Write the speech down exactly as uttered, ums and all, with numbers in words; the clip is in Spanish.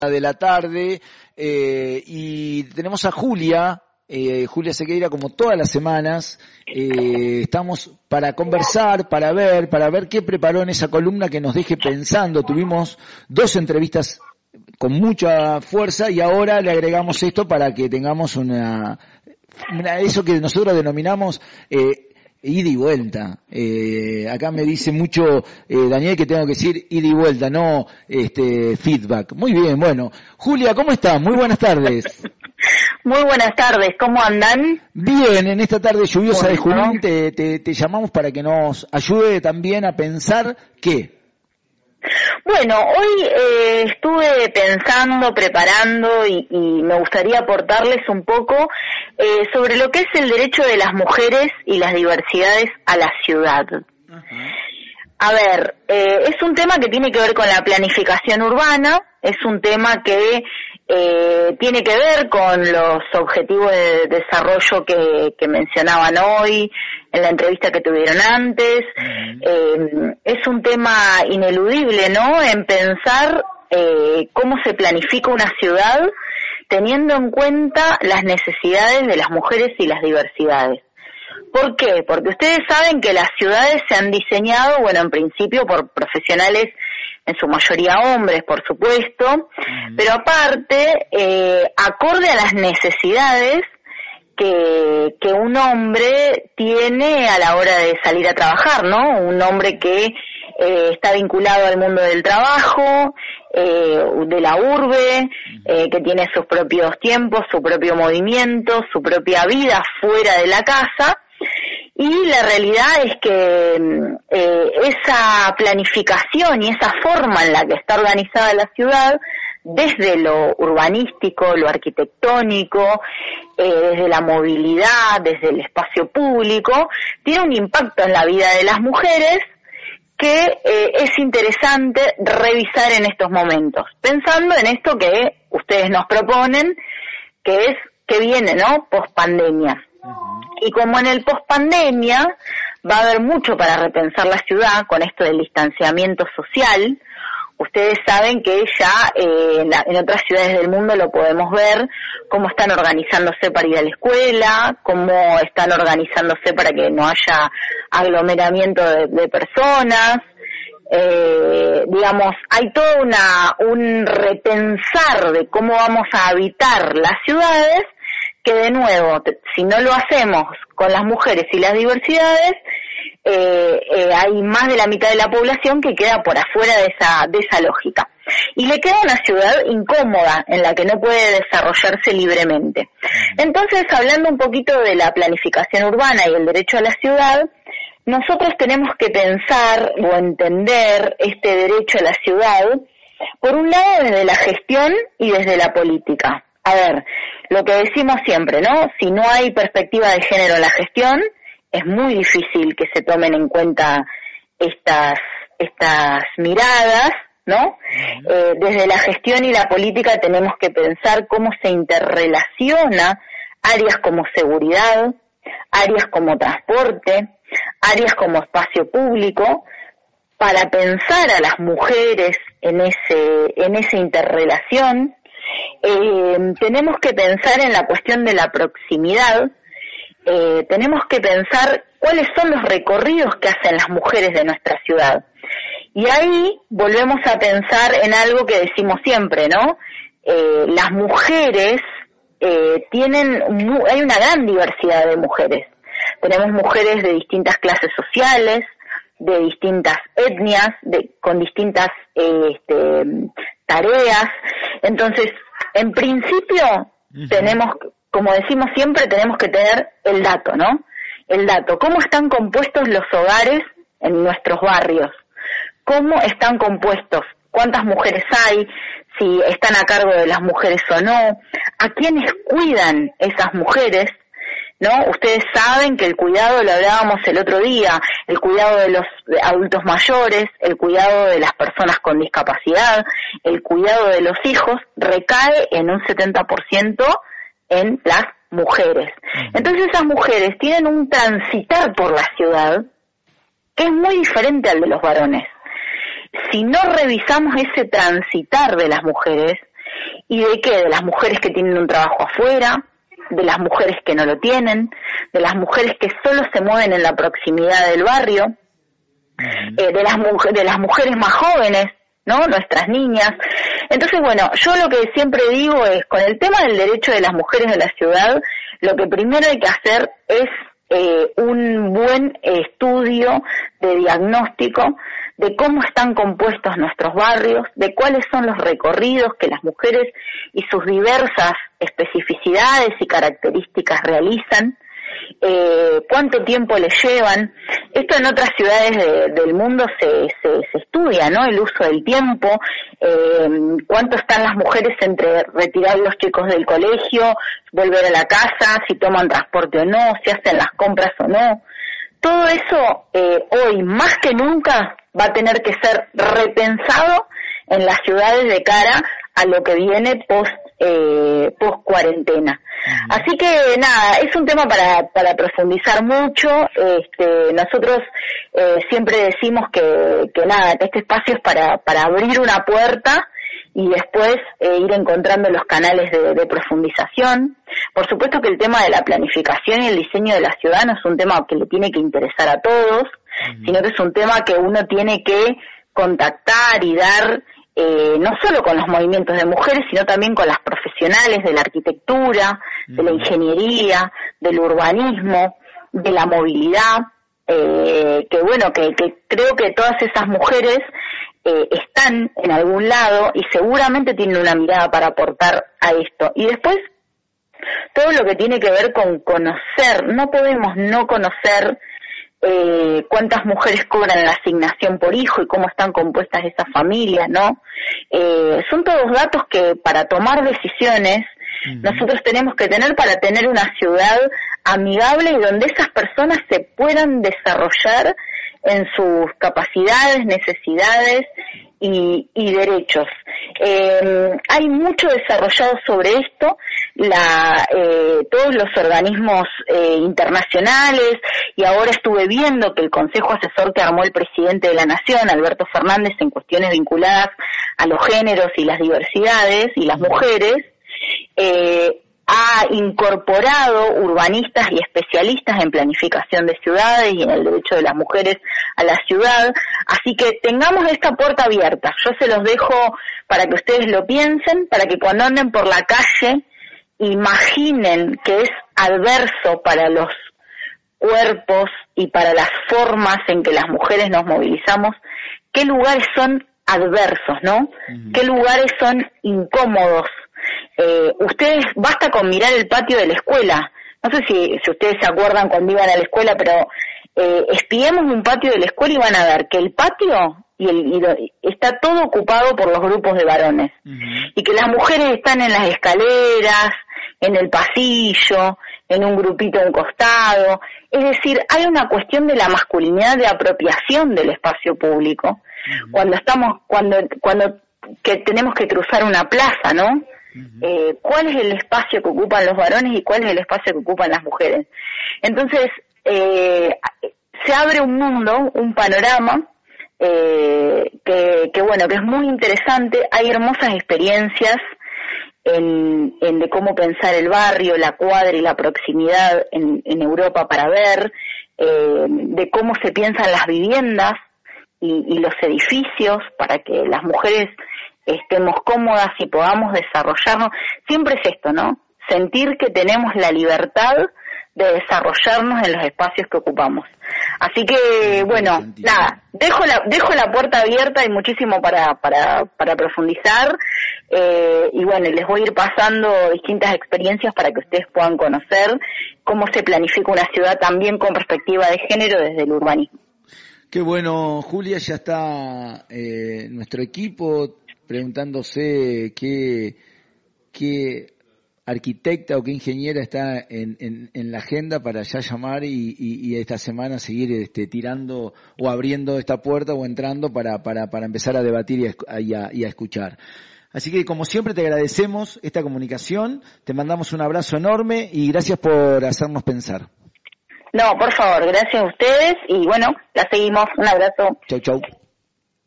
de la tarde eh, y tenemos a Julia, eh, Julia Sequeira, como todas las semanas. Eh, estamos para conversar, para ver, para ver qué preparó en esa columna que nos deje pensando. Tuvimos dos entrevistas con mucha fuerza y ahora le agregamos esto para que tengamos una, una eso que nosotros denominamos eh, ida y vuelta. Eh, acá me dice mucho eh, Daniel que tengo que decir ida y vuelta, no este feedback. Muy bien, bueno. Julia, ¿cómo estás? Muy buenas tardes. Muy buenas tardes, ¿cómo andan? Bien, en esta tarde lluviosa bueno, de Junín te, te, te llamamos para que nos ayude también a pensar qué. Bueno, hoy eh, estuve pensando, preparando y, y me gustaría aportarles un poco eh, sobre lo que es el derecho de las mujeres y las diversidades a la ciudad. Uh-huh. A ver, eh, es un tema que tiene que ver con la planificación urbana, es un tema que eh, tiene que ver con los objetivos de desarrollo que, que mencionaban hoy, en la entrevista que tuvieron antes. Uh-huh. Eh, es un tema ineludible, ¿no?, en pensar eh, cómo se planifica una ciudad teniendo en cuenta las necesidades de las mujeres y las diversidades. ¿Por qué? Porque ustedes saben que las ciudades se han diseñado, bueno, en principio por profesionales, en su mayoría hombres, por supuesto, uh-huh. pero aparte, eh, acorde a las necesidades que, que un hombre tiene a la hora de salir a trabajar, ¿no? Un hombre que eh, está vinculado al mundo del trabajo, eh, de la urbe, eh, que tiene sus propios tiempos, su propio movimiento, su propia vida fuera de la casa. Y la realidad es que eh, esa planificación y esa forma en la que está organizada la ciudad, desde lo urbanístico, lo arquitectónico, eh, desde la movilidad, desde el espacio público, tiene un impacto en la vida de las mujeres que eh, es interesante revisar en estos momentos, pensando en esto que ustedes nos proponen, que es que viene, ¿no?, pospandemia. Uh-huh. Y como en el pospandemia va a haber mucho para repensar la ciudad con esto del distanciamiento social. Ustedes saben que ya eh, en, la, en otras ciudades del mundo lo podemos ver, cómo están organizándose para ir a la escuela, cómo están organizándose para que no haya aglomeramiento de, de personas. Eh, digamos, hay todo una, un repensar de cómo vamos a habitar las ciudades, que de nuevo, si no lo hacemos con las mujeres y las diversidades, eh, eh, hay más de la mitad de la población que queda por afuera de esa, de esa lógica. Y le queda una ciudad incómoda en la que no puede desarrollarse libremente. Entonces, hablando un poquito de la planificación urbana y el derecho a la ciudad, nosotros tenemos que pensar o entender este derecho a la ciudad, por un lado desde la gestión y desde la política. A ver, lo que decimos siempre, ¿no? Si no hay perspectiva de género en la gestión, es muy difícil que se tomen en cuenta estas estas miradas, ¿no? Uh-huh. Eh, desde la gestión y la política tenemos que pensar cómo se interrelaciona áreas como seguridad, áreas como transporte, áreas como espacio público, para pensar a las mujeres en ese en esa interrelación. Eh, tenemos que pensar en la cuestión de la proximidad, eh, tenemos que pensar cuáles son los recorridos que hacen las mujeres de nuestra ciudad. Y ahí volvemos a pensar en algo que decimos siempre, ¿no? Eh, las mujeres eh, tienen, hay una gran diversidad de mujeres. Tenemos mujeres de distintas clases sociales, de distintas etnias, de, con distintas eh, este, tareas. Entonces, en principio, uh-huh. tenemos, como decimos siempre, tenemos que tener el dato, ¿no? El dato. ¿Cómo están compuestos los hogares en nuestros barrios? ¿Cómo están compuestos? ¿Cuántas mujeres hay? Si están a cargo de las mujeres o no. ¿A quiénes cuidan esas mujeres? ¿No? Ustedes saben que el cuidado, lo hablábamos el otro día, el cuidado de los adultos mayores, el cuidado de las personas con discapacidad, el cuidado de los hijos, recae en un setenta por ciento en las mujeres. Entonces esas mujeres tienen un transitar por la ciudad que es muy diferente al de los varones. Si no revisamos ese transitar de las mujeres, ¿Y de qué? De las mujeres que tienen un trabajo afuera, de las mujeres que no lo tienen, de las mujeres que solo se mueven en la proximidad del barrio, uh-huh. eh, de las mujeres, de las mujeres más jóvenes, ¿no? Nuestras niñas. Entonces, bueno, yo lo que siempre digo es, con el tema del derecho de las mujeres de la ciudad, lo que primero hay que hacer es eh, un buen estudio de diagnóstico de cómo están compuestos nuestros barrios, de cuáles son los recorridos que las mujeres y sus diversas especificidades y características realizan, eh, cuánto tiempo les llevan. Esto en otras ciudades de, del mundo se, se, se estudia, ¿no? El uso del tiempo, eh, cuánto están las mujeres entre retirar los chicos del colegio, volver a la casa, si toman transporte o no, si hacen las compras o no. Todo eso eh, hoy más que nunca va a tener que ser repensado en las ciudades de cara a lo que viene post eh, post cuarentena. Uh-huh. Así que nada, es un tema para para profundizar mucho. Este, nosotros eh, siempre decimos que que nada, que este espacio es para para abrir una puerta y después eh, ir encontrando los canales de, de profundización. Por supuesto que el tema de la planificación y el diseño de la ciudad no es un tema que le tiene que interesar a todos, uh-huh. sino que es un tema que uno tiene que contactar y dar, eh, no solo con los movimientos de mujeres, sino también con las profesionales de la arquitectura, uh-huh. de la ingeniería, del urbanismo, de la movilidad, eh, que bueno, que, que creo que todas esas mujeres Eh, están en algún lado y seguramente tienen una mirada para aportar a esto. Y después, todo lo que tiene que ver con conocer, no podemos no conocer eh, cuántas mujeres cobran la asignación por hijo y cómo están compuestas esas familias, ¿no? Eh, son todos datos que para tomar decisiones uh-huh. nosotros tenemos que tener para tener una ciudad amigable y donde esas personas se puedan desarrollar en sus capacidades, necesidades y, y derechos. Eh, hay mucho desarrollado sobre esto, la, eh, todos los organismos eh, internacionales, y ahora estuve viendo que el Consejo Asesor que armó el presidente de la Nación, Alberto Fernández, en cuestiones vinculadas a los géneros y las diversidades y las mujeres, eh, ha incorporado urbanistas y especialistas en planificación de ciudades y en el derecho de las mujeres a la ciudad, así que tengamos esta puerta abierta. Yo se los dejo para que ustedes lo piensen, para que cuando anden por la calle imaginen que es adverso para los cuerpos y para las formas en que las mujeres nos movilizamos, qué lugares son adversos, ¿no? Uh-huh. Qué lugares son incómodos. Eh, ustedes, basta con mirar el patio de la escuela. No sé si, si ustedes se acuerdan cuando iban a la escuela, pero eh, espiemos un patio de la escuela y van a ver que el patio y el, y lo, está todo ocupado por los grupos de varones. Uh-huh. Y que las mujeres están en las escaleras, en el pasillo, en un grupito a un costado. Es decir, hay una cuestión de la masculinidad de apropiación del espacio público. Uh-huh. Cuando estamos, cuando, cuando que tenemos que cruzar una plaza, ¿no? Uh-huh. Eh, ¿cuál es el espacio que ocupan los varones y cuál es el espacio que ocupan las mujeres? Entonces, eh, se abre un mundo, un panorama, eh, que, que bueno, que es muy interesante. Hay hermosas experiencias en, en de cómo pensar el barrio, la cuadra y la proximidad en, en Europa para ver, eh, de cómo se piensan las viviendas y, y los edificios para que las mujeres estemos cómodas y podamos desarrollarnos. Siempre es esto, ¿no? Sentir que tenemos la libertad de desarrollarnos en los espacios que ocupamos. Así que, bueno, nada, dejo la dejo la puerta abierta, hay muchísimo para para para profundizar, eh, y bueno, les voy a ir pasando distintas experiencias para que ustedes puedan conocer cómo se planifica una ciudad también con perspectiva de género desde el urbanismo. Qué bueno, Julia, ya está eh, nuestro equipo preguntándose qué, qué arquitecta o qué ingeniera está en, en, en la agenda para ya llamar y, y, y esta semana seguir este, tirando o abriendo esta puerta o entrando para, para, para empezar a debatir y a, y, a, y a escuchar. Así que, como siempre, te agradecemos esta comunicación, te mandamos un abrazo enorme y gracias por hacernos pensar. No, por favor, gracias a ustedes y bueno, la seguimos. Un abrazo. Chau, chau.